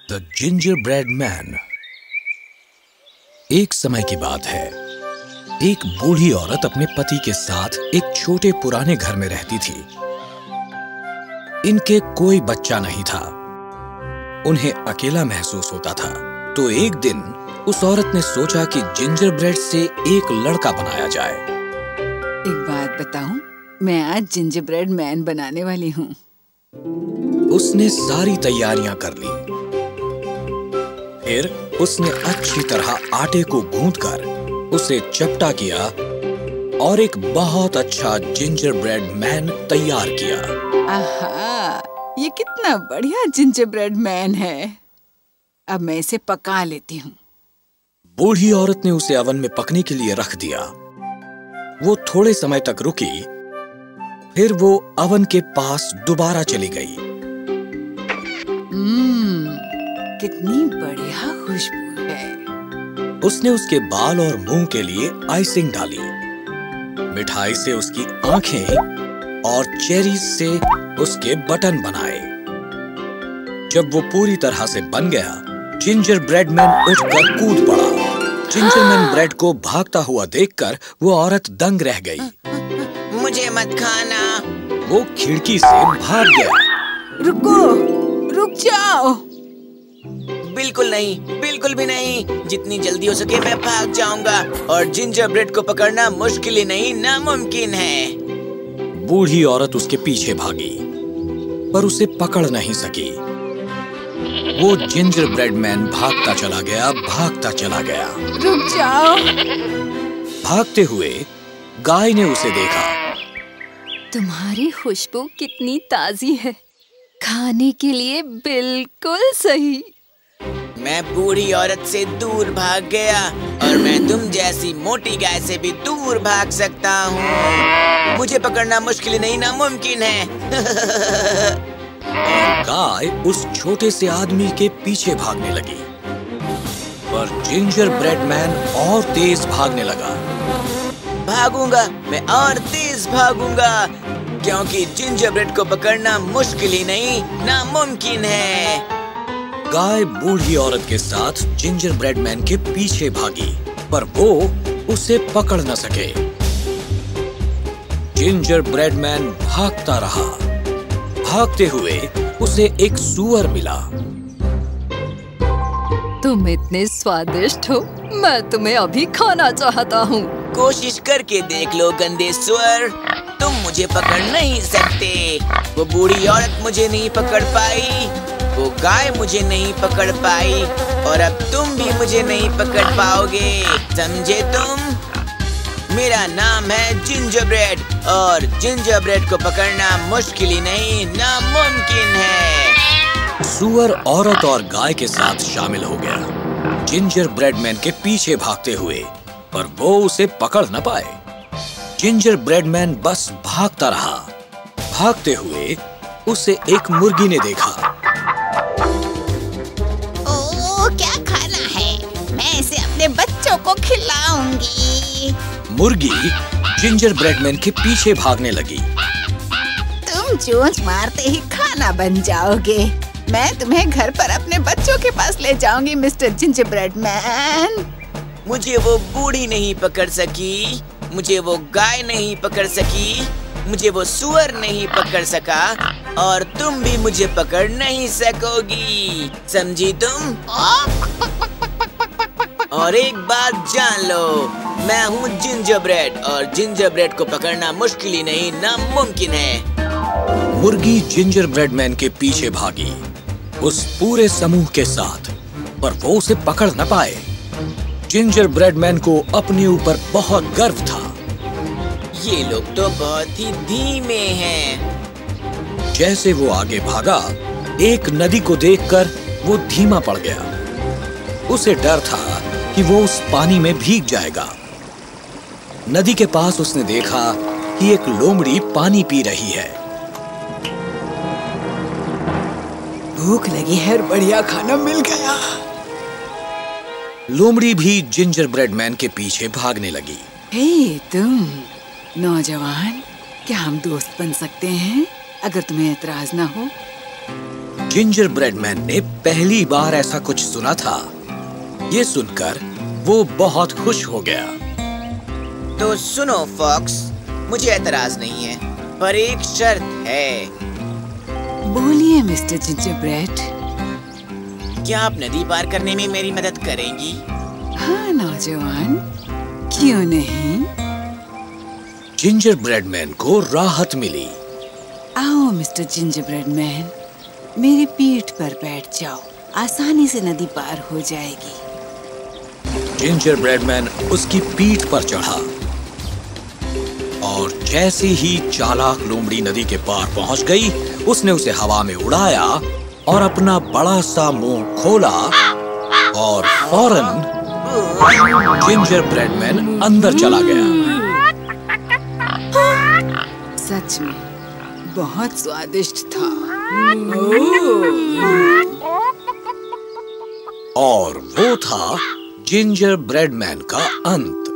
The gingerbread man. एक समय की बात है, एक बूढ़ी औरत अपने पति के साथ एक छोटे पुराने घर में रहती थी। इनके कोई बच्चा नहीं था। उन्हें अकेला महसूस होता था। तो एक दिन उस औरत ने सोचा कि जिंजरब्रेड से एक लड़का बनाया जाए। एक बात बताऊं, मैं आज जिंजरब्रेड मैन बनाने वाली हूँ। उसने सारी तैयारियां कर ली। फिर उसने अच्छी तरह आटे को गूंथकर उसे चपटा किया और एक बहुत अच्छा जिंजरब्रेड मैन तैयार किया। आहा, ये कितना बढ़िया जिंजरब्रेड मैन है। अब मैं इसे पका लेती हूँ। बूढ़ी औरत ने उसे अवन में पकने के लिए रख दिया। वो थोड़े समय तक रुकी, फिर वो अवन के पास दोबारा चली गई। कितनी बढ़िया खुशबू है। उसने उसके बाल और मुंह के लिए आइसिंग डाली, मिठाई से उसकी आंखें और चेरीज से उसके बटन बनाए। जब वो पूरी तरह से बन गया, जिंजरब्रेड मैन उठकर कूद पड़ा। जिंजरब्रेड ब्रेड को भागता हुआ देखकर वो औरत दंग रह गई। मुझे मत खाना। वो खिड़की से भाग गया। रुको, रुक जाओ। बिल्कुल नहीं, बिल्कुल भी नहीं। जितनी जल्दी हो सके मैं भाग जाऊंगा और जिंजरब्रेड को पकड़ना मुश्किल ही नहीं, नामुमकिन है। बूढ़ी औरत उसके पीछे भागी, पर उसे पकड़ नहीं सकी। वो जिंजरब्रेड मैन भागता चला गया, भागता चला गया। रुक जाओ। भागते हुए गाय ने उसे देखा। तुम्हारी खुशबू कितनी ताजी है, खाने के लिए बिल्कुल सही। मैं बूढ़ी औरत से दूर भाग गया और मैं तुम जैसी मोटी गाय से भी दूर भाग सकता हूँ। मुझे पकड़ना मुश्किल नहीं, नामुमकिन है। गाय उस छोटे से आदमी के पीछे भागने लगी, पर जिंजरब्रेड मैन और तेज भागने लगा। भागूंगा, मैं और तेज भागूंगा, क्योंकि जिंजरब्रेड को पकड़ना मुश्किल ही नहीं, नामुमकिन है। गाय बूढ़ी औरत के साथ जिंजरब्रेड मैन के पीछे भागी, पर वो उसे पकड़ न सके। जिंजरब्रेड मैन भागता रहा। भागते हुए उसे एक सूअर मिला। तुम इतने स्वादिष्ट हो, मैं तुम्हें अभी खाना चाहता हूँ। कोशिश करके देख लो गंदे सुअर, तुम मुझे पकड़ नहीं सकते। वो बूढ़ी औरत मुझे नहीं पकड़ पाई, वो गाय मुझे नहीं पकड़ पाई, और अब तुम भी मुझे नहीं पकड़ पाओगे, समझे तुम? मेरा नाम है जिंजरब्रेड और जिंजरब्रेड को पकड़ना मुश्किल ही नहीं, नामुमकिन है। सूअर औरत और गाय के साथ शामिल हो गया, जिंजरब्रेड मैन के पीछे भागते हुए, पर वो उसे पकड़ न पाए। जिंजरब्रेड मैन बस भागता रहा। भागते हुए उसे एक मुर्गी ने देखा। क्या खाना है? मैं इसे अपने बच्चों को खिलाऊंगी। मुर्गी जिंजरब्रेड मैन के पीछे भागने लगी। तुम चोंच मारते ही खाना बन जाओगे। मैं तुम्हें घर पर अपने बच्चों के पास ले जाऊंगी, मिस्टर जिंजरब्रेड मैन। मुझे वो बूढ़ी नहीं पकड़ सकी, मुझे वो गाय नहीं पकड़ सकी, मुझे वो सूअर नहीं पकड़ सका, और तुम भी मुझे पकड़ नहीं सकोगी, समझी तुम? और एक बात जान लो, मैं हूँ जिंजरब्रेड और जिंजरब्रेड को पकड़ना मुश्किल ही नहीं, नामुमकिन है। मुर्गी जिंजरब्रेड मैन के पीछे भागी उस पूरे समूह के साथ, पर वो उसे पकड़ न पाए। जिंजरब्रेड मैन को अपने ऊपर बहुत गर्व था। ये लोग तो बहुत ही धीमे हैं। जैसे वो आगे भागा, एक नदी को देखकर वो धीमा पड़ गया। उसे डर था कि वो उस पानी में भीग जाएगा। नदी के पास उसने देखा कि एक लोमड़ी पानी पी रही है। भूख लगी है और बढ़िया खाना मिल गया। लोमड़ी भी जिंजरब्रेड मैन के पीछे भागने लगी। हे तुम नौजवान, क्या हम दोस्त बन सकते हैं? अगर तुम्हें एतराज ना हो। जिंजर ब्रेड मैन ने पहली बार ऐसा कुछ सुना था। ये सुनकर वो बहुत खुश हो गया। तो सुनो फॉक्स, मुझे एतराज नहीं है, पर एक शर्त है। बोलिए मिस्टर जिंजर ब्रेड। क्या आप नदी पार करने में मेरी मदद करेंगी? हाँ नौजवान, क्यों नहीं। जिंजर ब्रेड मैन को राहत मिली। आओ मिस्टर जिंजर ब्रेड मैन, मेरी पीठ पर बैठ जाओ, आसानी से नदी पार हो जाएगी। जिंजर ब्रेड मैन उसकी पीठ पर चढ़ा और जैसे ही चालाक लोमड़ी नदी के पार पहुंच गई, उसने उसे हवा में उड़ाया और अपना बड़ा सा मुंह खोला और फौरन जिंजर ब्रेड मैन अंदर चला गया। सच में बहुत स्वादिष्ट था। और वो था जिंजर ब्रेड मैन का अंत।